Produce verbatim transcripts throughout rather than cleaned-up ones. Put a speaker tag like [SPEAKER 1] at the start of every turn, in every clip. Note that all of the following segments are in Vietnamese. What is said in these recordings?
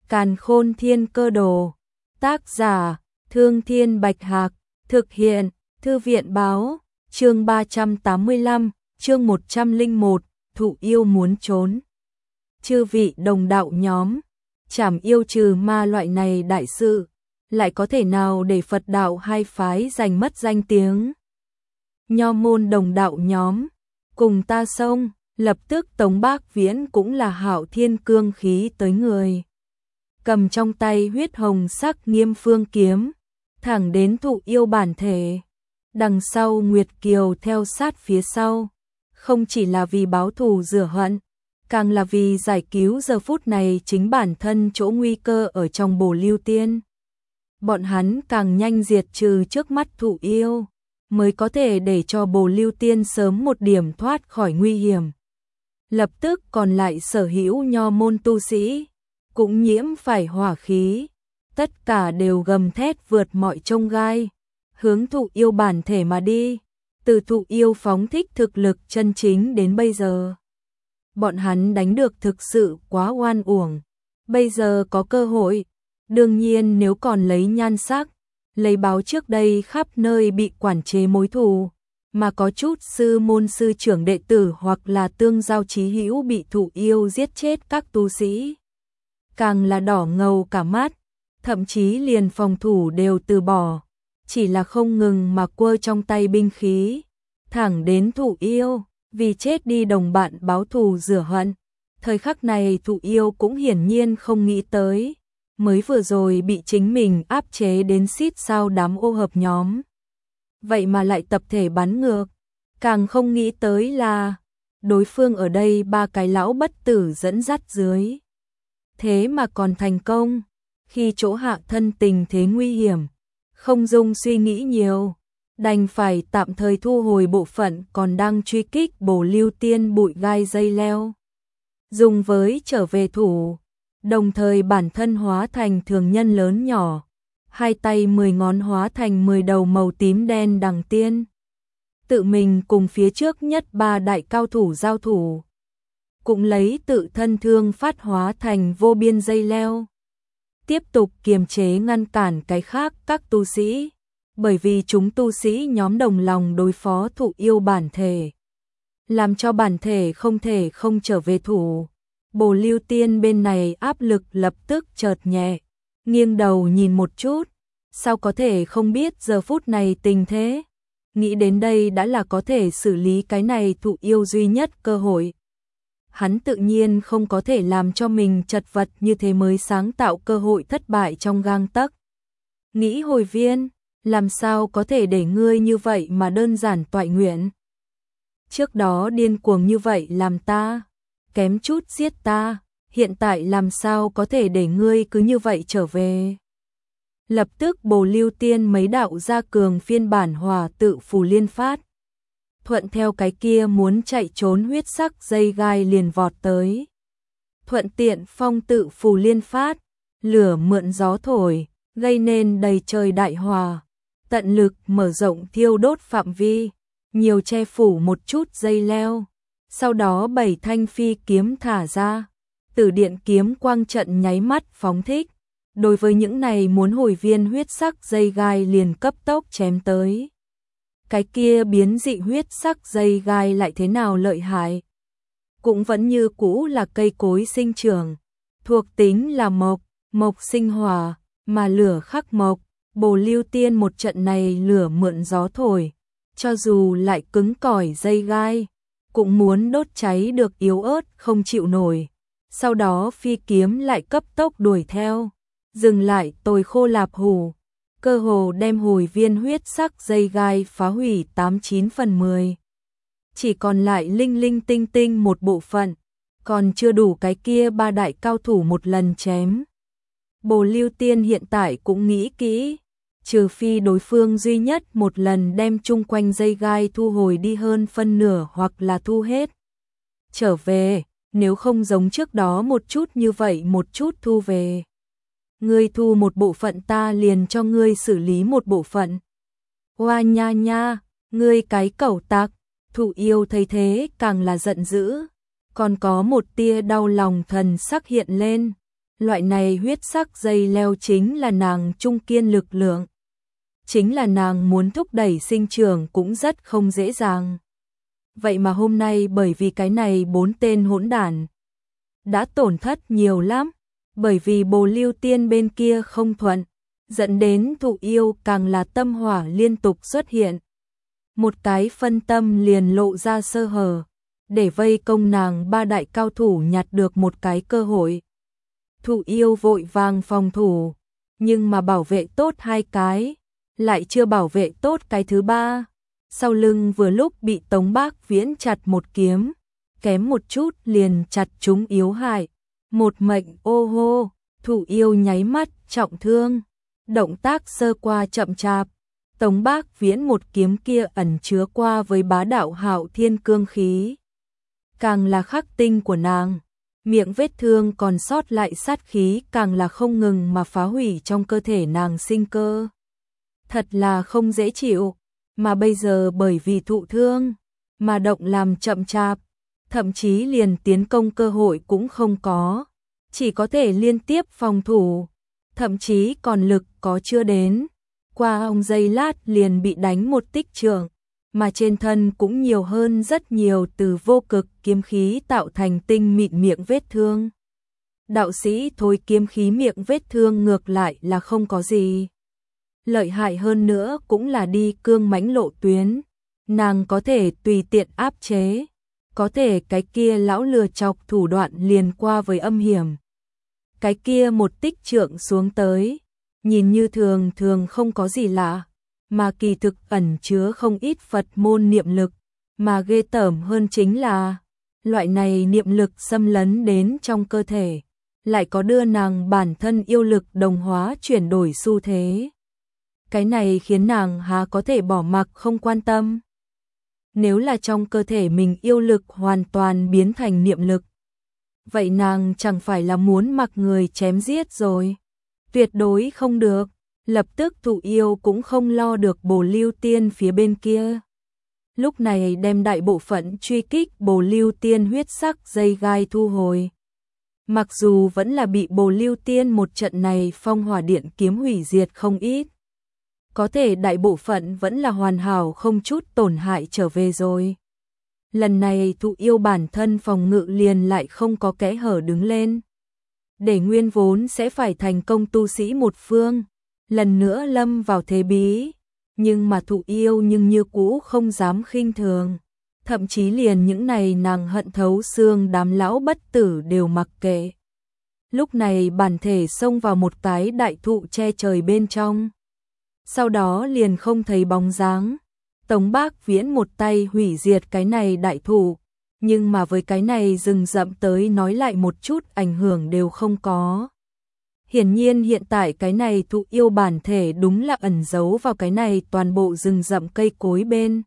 [SPEAKER 1] Càn Khôn Thiên Cơ Đồ. Tác giả: Thương Thiên Bạch Hạc. Thực hiện: Thư viện Báo. Chương ba trăm tám mươi lăm, chương một trăm lẻ một, Thụ Yêu muốn trốn. Chư vị đồng đạo nhóm, trảm yêu trừ ma loại này đại sự, lại có thể nào để Phật đạo hai phái giành mất danh tiếng? Nho môn đồng đạo nhóm, cùng ta xông. Lập tức Tống Bác Viễn cũng là hạo thiên cương khí tới người, cầm trong tay huyết hồng sắc Nghiêm Phương kiếm, thẳng đến Thụ Yêu bản thể. Đằng sau Nguyệt Kiều theo sát phía sau, không chỉ là vì báo thù rửa hận, càng là vì giải cứu giờ phút này chính bản thân chỗ nguy cơ ở trong Bồ Lưu Tiên. Bọn hắn càng nhanh diệt trừ trước mắt Thụ Yêu, mới có thể để cho Bồ Lưu Tiên sớm một điểm thoát khỏi nguy hiểm. Lập tức còn lại sở hữu nho môn tu sĩ, cũng nhiễm phải hỏa khí, tất cả đều gầm thét vượt mọi chông gai, hướng Thụ Yêu bản thể mà đi. Từ Thụ Yêu phóng thích thực lực chân chính đến bây giờ, bọn hắn đánh được thực sự quá oan uổng. Bây giờ có cơ hội, đương nhiên nếu còn lấy nhan sắc, lấy báo trước đây khắp nơi bị quản chế mối thù, mà có chút sư môn sư trưởng đệ tử hoặc là tương giao chí hữu bị Thụ Yêu giết chết các tu sĩ, càng là đỏ ngầu cả mắt, thậm chí liền phòng thủ đều từ bỏ, chỉ là không ngừng mà quơ trong tay binh khí, thẳng đến Thụ Yêu, vì chết đi đồng bạn báo thù rửa hận. Thời khắc này Thụ Yêu cũng hiển nhiên không nghĩ tới, mới vừa rồi bị chính mình áp chế đến xít sao đám ô hợp nhóm, vậy mà lại tập thể bắn ngược. Càng không nghĩ tới là đối phương ở đây ba cái lão bất tử dẫn dắt dưới, thế mà còn thành công. Khi chỗ hạ thân tình thế nguy hiểm, không dung suy nghĩ nhiều, đành phải tạm thời thu hồi bộ phận còn đang truy kích Bồ Lưu Tiên bụi gai dây leo, dùng với trở về thủ, đồng thời bản thân hóa thành thường nhân lớn nhỏ, hai tay mười ngón hóa thành mười đầu màu tím đen đằng tiên, tự mình cùng phía trước nhất ba đại cao thủ giao thủ, cũng lấy tự thân thương phát hóa thành vô biên dây leo, tiếp tục kiềm chế ngăn cản cái khác các tu sĩ, bởi vì chúng tu sĩ nhóm đồng lòng đối phó Thụ Yêu bản thể, làm cho bản thể không thể không trở về thủ. Bồ Lưu Tiên bên này áp lực lập tức chợt nhẹ, nghiêng đầu nhìn một chút, sao có thể không biết giờ phút này tình thế, nghĩ đến đây đã là có thể xử lý cái này Thụ Yêu duy nhất cơ hội. Hắn tự nhiên không có thể làm cho mình chật vật như thế mới sáng tạo cơ hội thất bại trong gang tấc. Nghĩ hồi viên, làm sao có thể để ngươi như vậy mà đơn giản toại nguyện? Trước đó điên cuồng như vậy làm ta, kém chút giết ta, hiện tại làm sao có thể để ngươi cứ như vậy trở về? Lập tức Bồ Lưu Tiên mấy đạo gia cường phiên bản hòa tự phù liên phát, thuận theo cái kia muốn chạy trốn huyết sắc dây gai liền vọt tới. Thuận tiện phong tự phù liên phát, lửa mượn gió thổi, gây nên đầy trời đại hòa, tận lực mở rộng thiêu đốt phạm vi, nhiều che phủ một chút dây leo. Sau đó bảy thanh phi kiếm thả ra, Tử Điện kiếm quang trận nháy mắt phóng thích, đối với những này muốn hồi viên huyết sắc dây gai liền cấp tốc chém tới. Cái kia biến dị huyết sắc dây gai lại thế nào lợi hại? Cũng vẫn như cũ là cây cối sinh trưởng, thuộc tính là mộc, mộc sinh hỏa, mà lửa khắc mộc. Bồ Lưu Tiên một trận này lửa mượn gió thổi, cho dù lại cứng cỏi dây gai, cũng muốn đốt cháy được yếu ớt không chịu nổi. Sau đó phi kiếm lại cấp tốc đuổi theo, dừng lại tồi khô lạp hủ, cơ hồ đem hồi viên huyết sắc dây gai phá hủy tám chín phần mười. Chỉ còn lại linh linh tinh tinh một bộ phận, còn chưa đủ cái kia ba đại cao thủ một lần chém. Bồ Lưu Tiên hiện tại cũng nghĩ kỹ, trừ phi đối phương duy nhất một lần đem chung quanh dây gai thu hồi đi hơn phân nửa hoặc là thu hết trở về, nếu không giống trước đó một chút như vậy một chút thu về. Ngươi thu một bộ phận ta liền cho ngươi xử lý một bộ phận. Oa nha nha, ngươi cái cẩu tặc. Thụ Yêu thấy thế càng là giận dữ, còn có một tia đau lòng thần sắc hiện lên, Loại này huyết sắc dây leo chính là nàng trung kiên lực lượng. Chính là nàng muốn thúc đẩy sinh trưởng cũng rất không dễ dàng. Vậy mà hôm nay bởi vì cái này bốn tên hỗn đản đã tổn thất nhiều lắm, bởi vì Bồ Lưu Tiên bên kia không thuận, dẫn đến Thụ Yêu càng là tâm hỏa liên tục xuất hiện. Một cái phân tâm liền lộ ra sơ hở, để vây công nàng ba đại cao thủ nhặt được một cái cơ hội. Thụ Yêu vội vàng phòng thủ, nhưng mà bảo vệ tốt hai cái, lại chưa bảo vệ tốt cái thứ ba. Sau lưng vừa lúc bị Tống Bác Viễn chặt một kiếm, kém một chút liền chặt chúng yếu hại. Một mệnh ô hô, Thụ Yêu nháy mắt trọng thương, động tác sơ qua chậm chạp. Tống Bác Viễn một kiếm kia ẩn chứa qua với bá đạo hạo thiên cương khí. Càng là khắc tinh của nàng, miệng vết thương còn sót lại sát khí càng là không ngừng mà phá hủy trong cơ thể nàng sinh cơ. Thật là không dễ chịu, mà bây giờ bởi vì thụ thương, mà động làm chậm chạp, thậm chí liền tiến công cơ hội cũng không có, chỉ có thể liên tiếp phòng thủ, thậm chí còn lực có chưa đến. Qua ông giây lát liền bị đánh một tích trượng, mà trên thân cũng nhiều hơn rất nhiều từ vô cực kiếm khí tạo thành tinh mịn miệng vết thương. Đạo sĩ thôi kiếm khí miệng vết thương ngược lại là không có gì. Lợi hại hơn nữa cũng là đi cương mãnh lộ tuyến, nàng có thể tùy tiện áp chế, có thể cái kia lão lừa chọc thủ đoạn liền qua với âm hiểm. Cái kia một tích trượng xuống tới, nhìn như thường thường không có gì lạ, mà kỳ thực ẩn chứa không ít Phật môn niệm lực, mà ghê tởm hơn chính là, loại này niệm lực xâm lấn đến trong cơ thể, lại có đưa nàng bản thân yêu lực đồng hóa chuyển đổi xu thế. Cái này khiến nàng há có thể bỏ mặc không quan tâm. Nếu là trong cơ thể mình yêu lực hoàn toàn biến thành niệm lực, vậy nàng chẳng phải là muốn mặc người chém giết rồi. Tuyệt đối không được, lập tức Thụ Yêu cũng không lo được Bồ Lưu Tiên phía bên kia. Lúc này đem đại bộ phận truy kích Bồ Lưu Tiên huyết sắc dây gai thu hồi. Mặc dù vẫn là bị Bồ Lưu Tiên một trận này phong hỏa điện kiếm hủy diệt không ít, có thể đại bộ phận vẫn là hoàn hảo không chút tổn hại trở về rồi. Lần này Thụ Yêu bản thân phòng ngự liền lại không có kẽ hở đứng lên, để nguyên vốn sẽ phải thành công tu sĩ một phương, lần nữa lâm vào thế bí, nhưng mà Thụ Yêu nhưng như cũ không dám khinh thường, thậm chí liền những này nàng hận thấu xương đám lão bất tử đều mặc kệ. Lúc này bản thể xông vào một cái đại thụ che trời bên trong, sau đó liền không thấy bóng dáng. Tống Bác Viễn một tay hủy diệt cái này đại thụ, nhưng mà với cái này rừng rậm tới nói lại một chút ảnh hưởng đều không có. Hiển nhiên hiện tại cái này Thụ Yêu bản thể đúng là ẩn giấu vào cái này toàn bộ rừng rậm cây cối bên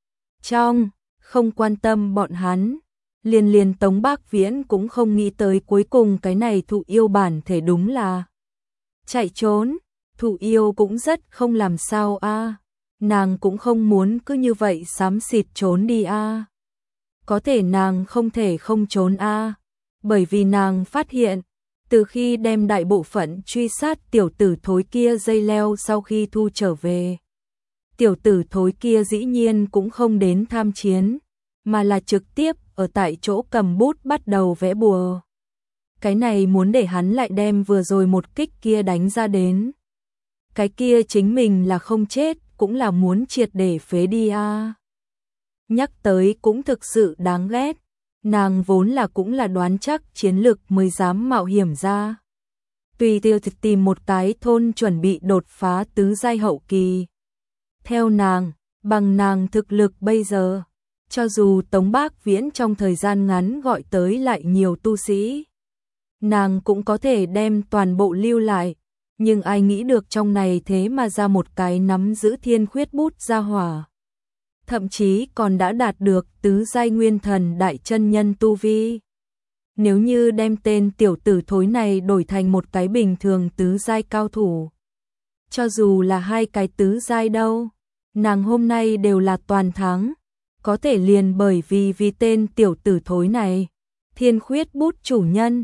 [SPEAKER 1] trong, không quan tâm bọn hắn. Liền liền Tống Bác Viễn cũng không nghĩ tới cuối cùng cái này Thụ Yêu bản thể đúng là chạy trốn. Thụ Yêu cũng rất không làm sao a, à. Nàng cũng không muốn cứ như vậy xám xịt trốn đi a. À. Có thể nàng không thể không trốn a, à. Bởi vì nàng phát hiện, từ khi đem đại bộ phận truy sát tiểu tử thối kia dây leo sau khi thu trở về, tiểu tử thối kia dĩ nhiên cũng không đến tham chiến, mà là trực tiếp ở tại chỗ cầm bút bắt đầu vẽ bùa. Cái này muốn để hắn lại đem vừa rồi một kích kia đánh ra đến. Cái kia chính mình là không chết, cũng là muốn triệt để phế đi a. À. Nhắc tới cũng thực sự đáng ghét, nàng vốn là cũng là đoán chắc chiến lực mới dám mạo hiểm ra. Tùy tiêu tìm một cái thôn chuẩn bị đột phá tứ giai hậu kỳ. Theo nàng, bằng nàng thực lực bây giờ, cho dù Tống Bác Viễn trong thời gian ngắn gọi tới lại nhiều tu sĩ, nàng cũng có thể đem toàn bộ lưu lại. Nhưng ai nghĩ được trong này thế mà ra một cái nắm giữ thiên khuyết bút ra hỏa. Thậm chí còn đã đạt được tứ giai nguyên thần đại chân nhân tu vi. Nếu như đem tên tiểu tử thối này đổi thành một cái bình thường tứ giai cao thủ, cho dù là hai cái tứ giai đâu, nàng hôm nay đều là toàn thắng. Có thể liền bởi vì vì tên tiểu tử thối này, thiên khuyết bút chủ nhân,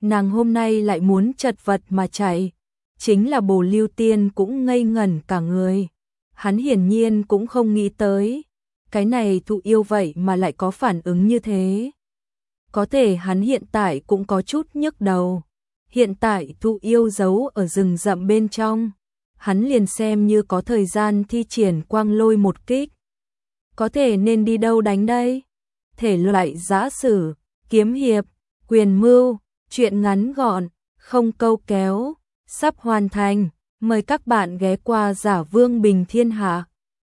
[SPEAKER 1] nàng hôm nay lại muốn chật vật mà chạy. Chính là Bồ Lưu Tiên cũng ngây ngẩn cả người. Hắn hiển nhiên cũng không nghĩ tới. Cái này Thụ Yêu vậy mà lại có phản ứng như thế. Có thể hắn hiện tại cũng có chút nhức đầu. Hiện tại Thụ Yêu giấu ở rừng rậm bên trong. Hắn liền xem như có thời gian thi triển quang lôi một kích. Có thể nên đi đâu đánh đây? Thể loại giã sử, kiếm hiệp, quyền mưu, truyện ngắn gọn, không câu kéo, sắp hoàn thành. Mời các bạn ghé qua Giả Vương Bình Thiên Hạ.